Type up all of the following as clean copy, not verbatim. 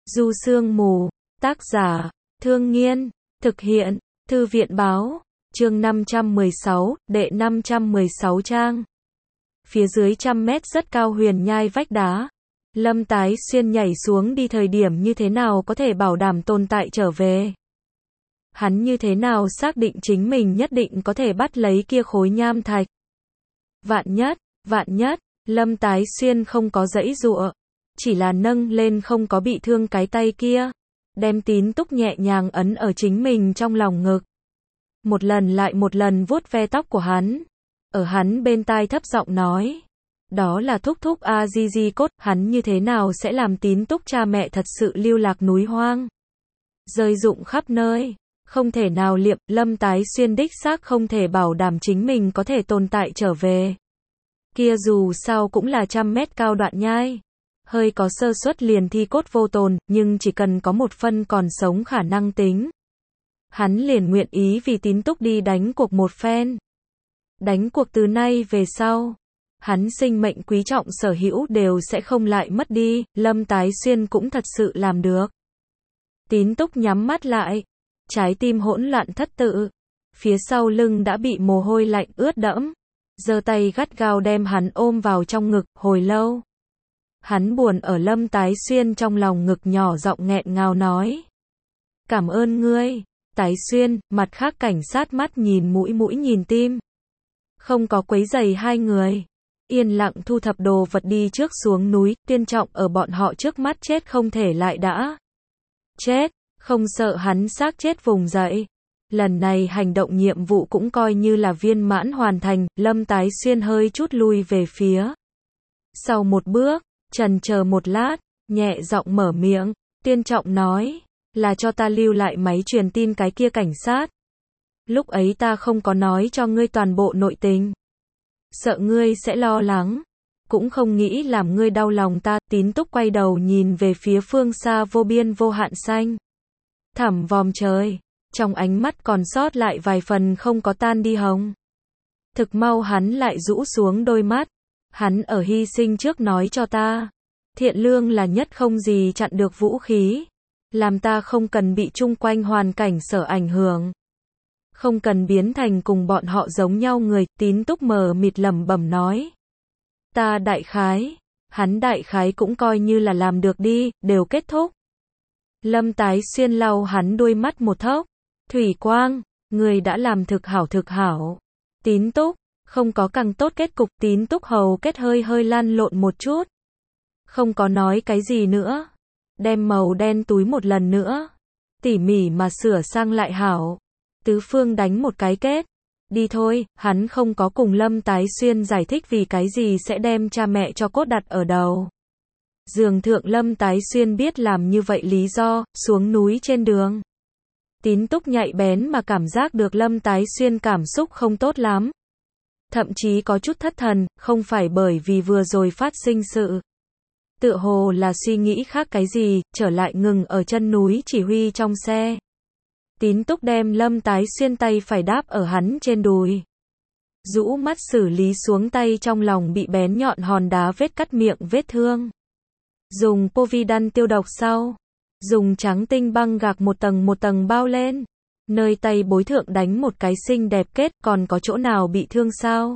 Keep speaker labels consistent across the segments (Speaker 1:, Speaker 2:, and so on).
Speaker 1: Du Sương Mù, tác giả, Thương Nghiên, thực hiện, Thư viện Báo, chương 516, đệ 516 trang. Phía dưới 100 mét rất cao huyền nhai vách đá. Lâm Tái Xuyên nhảy xuống đi thời điểm như thế nào có thể bảo đảm tồn tại trở về? Hắn như thế nào xác định chính mình nhất định có thể bắt lấy kia khối nham thạch? Vạn nhất, Lâm Tái Xuyên không có giãy giụa, chỉ là nâng lên không có bị thương cái tay kia, đem Tín Túc nhẹ nhàng ấn ở chính mình trong lòng ngực. Một lần lại một lần vuốt ve tóc của hắn, ở hắn bên tai thấp giọng nói, đó là thúc thúc a di di cốt, hắn như thế nào sẽ làm Tín Túc cha mẹ thật sự lưu lạc núi hoang, rơi rụng khắp nơi, không thể nào liệm. Lâm Tái Xuyên đích xác không thể bảo đảm chính mình có thể tồn tại trở về. Kia dù sao cũng là 100 mét cao đoạn nhai, hơi có sơ suất liền thi cốt vô tồn, nhưng chỉ cần có một phân còn sống khả năng tính, hắn liền nguyện ý vì Tín Túc đi đánh cuộc một phen. Đánh cuộc từ nay về sau, hắn sinh mệnh quý trọng sở hữu đều sẽ không lại mất đi. Lâm Tái Xuyên cũng thật sự làm được. Tín Túc nhắm mắt lại, trái tim hỗn loạn thất tự, phía sau lưng đã bị mồ hôi lạnh ướt đẫm, giơ tay gắt gao đem hắn ôm vào trong ngực. Hồi lâu, hắn buồn ở Lâm Tái Xuyên trong lòng ngực, nhỏ giọng nghẹn ngào nói, cảm ơn ngươi, Tái Xuyên. Mặt khác cảnh sát mắt nhìn mũi mũi nhìn tim, không có quấy rầy hai người, yên lặng thu thập đồ vật đi trước xuống núi. Tiên Trọng ở bọn họ trước mắt chết không thể lại đã chết, không sợ hắn xác chết vùng dậy. Lần này hành động nhiệm vụ cũng coi như là viên mãn hoàn thành. Lâm Tái Xuyên hơi chút lui về phía sau một bước, chần chờ một lát, nhẹ giọng mở miệng. Tiên Trọng nói, là cho ta lưu lại máy truyền tin cái kia cảnh sát. Lúc ấy ta không có nói cho ngươi toàn bộ nội tình, sợ ngươi sẽ lo lắng, cũng không nghĩ làm ngươi đau lòng ta. Tín Túc quay đầu nhìn về phía phương xa vô biên vô hạn xanh thẳm vòm trời, trong ánh mắt còn sót lại vài phần không có tan đi hồng. Thực mau hắn lại rũ xuống đôi mắt. Hắn ở hy sinh trước nói cho ta, thiện lương là nhất không gì chặn được vũ khí, làm ta không cần bị chung quanh hoàn cảnh sở ảnh hưởng, không cần biến thành cùng bọn họ giống nhau người. Tín Túc mờ mịt lẩm bẩm nói, ta đại khái, hắn đại khái cũng coi như là làm được đi. Đều kết thúc. Lâm Tái Xuyên lau hắn đôi mắt một thốc, Thủy Quang, người đã làm thực hảo thực hảo. Tín Túc, không có càng tốt kết cục. Tín Túc hầu kết hơi hơi lăn lộn một chút, không có nói cái gì nữa, đem màu đen túi một lần nữa tỉ mỉ mà sửa sang lại hảo, tứ phương đánh một cái kết. Đi thôi. Hắn không có cùng Lâm Tái Xuyên giải thích vì cái gì sẽ đem cha mẹ cho cốt đặt ở đầu giường thượng. Lâm Tái Xuyên biết làm như vậy lý do. Xuống núi trên đường, Tín Túc nhạy bén mà cảm giác được Lâm Tái Xuyên cảm xúc không tốt lắm, thậm chí có chút thất thần, không phải bởi vì vừa rồi phát sinh sự, tựa hồ là suy nghĩ khác cái gì. Trở lại ngừng ở chân núi chỉ huy trong xe, Tín Túc đem Lâm Tái Xuyên tay phải đáp ở hắn trên đùi, rũ mắt xử lý xuống tay trong lòng bị bén nhọn hòn đá vết cắt miệng vết thương. Dùng Povidone tiêu độc sau, dùng trắng tinh băng gạc một tầng bao lên, nơi tay bối thượng đánh một cái xinh đẹp kết. Còn có chỗ nào bị thương sao?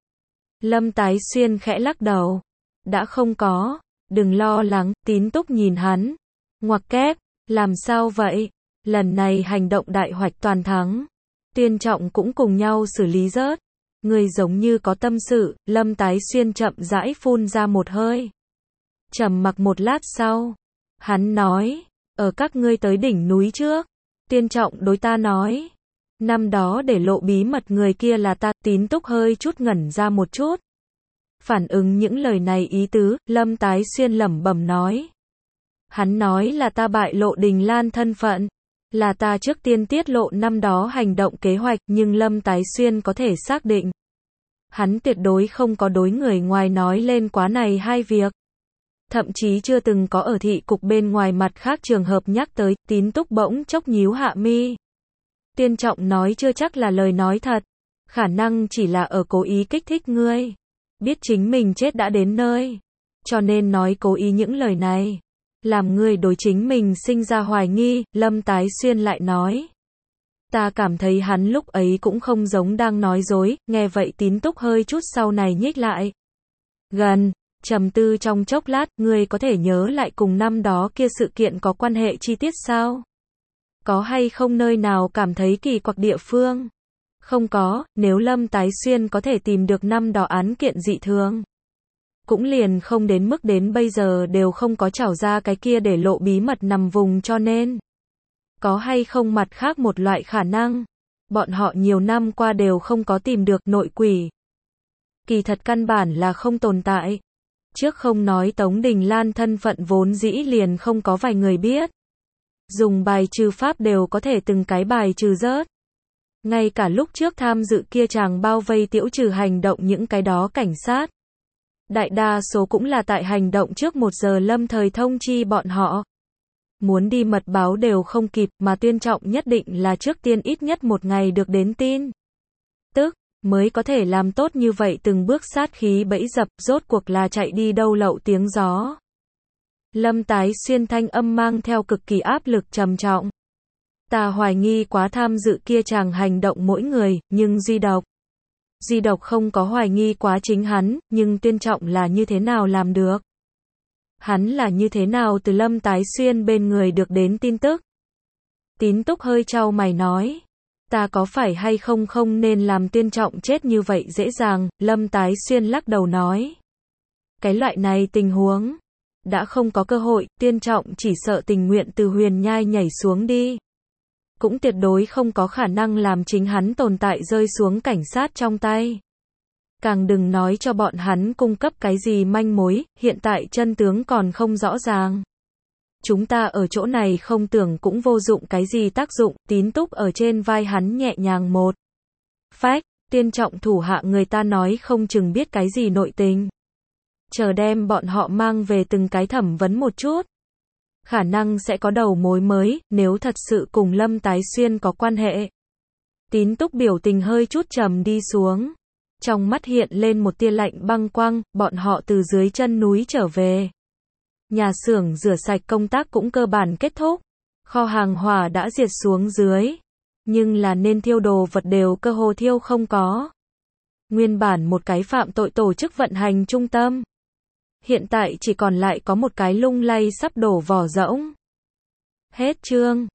Speaker 1: Lâm Tái Xuyên khẽ lắc đầu, đã không có, đừng lo lắng. Tín Túc nhìn hắn, ngoặc kép, làm sao vậy? Lần này hành động đại hoạch toàn thắng, Tiên Trọng cũng cùng nhau xử lý rớt. Người giống như có tâm sự. Lâm Tái Xuyên chậm rãi phun ra một hơi, trầm mặc một lát sau, hắn nói, ở các ngươi tới đỉnh núi trước, Tiên Trọng đối ta nói, năm đó để lộ bí mật người kia là ta. Tín Túc hơi chút ngẩn ra một chút, phản ứng những lời này ý tứ. Lâm Tái Xuyên lẩm bẩm nói, hắn nói là ta bại lộ Đình Lan thân phận, là ta trước tiên tiết lộ năm đó hành động kế hoạch. Nhưng Lâm Tái Xuyên có thể xác định, hắn tuyệt đối không có đối người ngoài nói lên quá này hai việc, thậm chí chưa từng có ở thị cục bên ngoài mặt khác trường hợp nhắc tới. Tín Túc bỗng chốc nhíu hạ mi. Tiên Trọng nói chưa chắc là lời nói thật, khả năng chỉ là ở cố ý kích thích ngươi, biết chính mình chết đã đến nơi, cho nên nói cố ý những lời này. Làm người đối chính mình sinh ra hoài nghi, Lâm Tái Xuyên lại nói. Ta cảm thấy hắn lúc ấy cũng không giống đang nói dối, nghe vậy Tín Túc hơi chút sau này nhích lại gần, trầm tư trong chốc lát, ngươi có thể nhớ lại cùng năm đó kia sự kiện có quan hệ chi tiết sao? Có hay không nơi nào cảm thấy kỳ quặc địa phương? Không có, nếu Lâm Tái Xuyên có thể tìm được năm đó án kiện dị thường, cũng liền không đến mức đến bây giờ đều không có trảo ra cái kia để lộ bí mật nằm vùng, cho nên có hay không mặt khác một loại khả năng, bọn họ nhiều năm qua đều không có tìm được nội quỷ. Kỳ thật căn bản là không tồn tại. Trước không nói Tống Đình Lan thân phận vốn dĩ liền không có vài người biết. Dùng bài trừ pháp đều có thể từng cái bài trừ rớt. Ngay cả lúc trước tham dự kia chàng bao vây Tiễu Trừ hành động những cái đó cảnh sát, đại đa số cũng là tại hành động trước 1 giờ lâm thời thông chi bọn họ. Muốn đi mật báo đều không kịp, mà tuyên trọng nhất định là trước tiên ít nhất 1 ngày được đến tin tức, mới có thể làm tốt như vậy từng bước sát khí bẫy dập, rốt cuộc là chạy đi đâu lậu tiếng gió. Lâm Tái Xuyên thanh âm mang theo cực kỳ áp lực trầm trọng. Ta hoài nghi quá tham dự kia chàng hành động mỗi người, nhưng Duy Độc không có hoài nghi quá chính hắn, nhưng tuyên trọng là như thế nào làm được? Hắn là như thế nào từ Lâm Tái Xuyên bên người được đến tin tức? Tín Túc hơi chau mày nói. Ta có phải hay không không nên làm tuyên trọng chết như vậy dễ dàng, Lâm Tái Xuyên lắc đầu nói. Cái loại này tình huống, đã không có cơ hội, tuyên trọng chỉ sợ tình nguyện từ huyền nhai nhảy xuống đi. Cũng tuyệt đối không có khả năng làm chính hắn tồn tại rơi xuống cảnh sát trong tay. Càng đừng nói cho bọn hắn cung cấp cái gì manh mối, hiện tại chân tướng còn không rõ ràng. Chúng ta ở chỗ này không tưởng cũng vô dụng cái gì tác dụng, Tín Túc ở trên vai hắn nhẹ nhàng một phách, tuyên trọng thủ hạ người ta nói không chừng biết cái gì nội tình. Chờ đem bọn họ mang về từng cái thẩm vấn một chút. Khả năng sẽ có đầu mối mới, nếu thật sự cùng Lâm Tái Xuyên có quan hệ. Tín Túc biểu tình hơi chút trầm đi xuống. Trong mắt hiện lên một tia lạnh băng quang, bọn họ từ dưới chân núi trở về. Nhà xưởng rửa sạch công tác cũng cơ bản kết thúc. Kho hàng hỏa đã diệt xuống dưới. Nhưng là nên thiêu đồ vật đều cơ hồ thiêu không có. Nguyên bản một cái phạm tội tổ chức vận hành trung tâm. Hiện tại chỉ còn lại có một cái lung lay sắp đổ vỏ rỗng. Hết chương.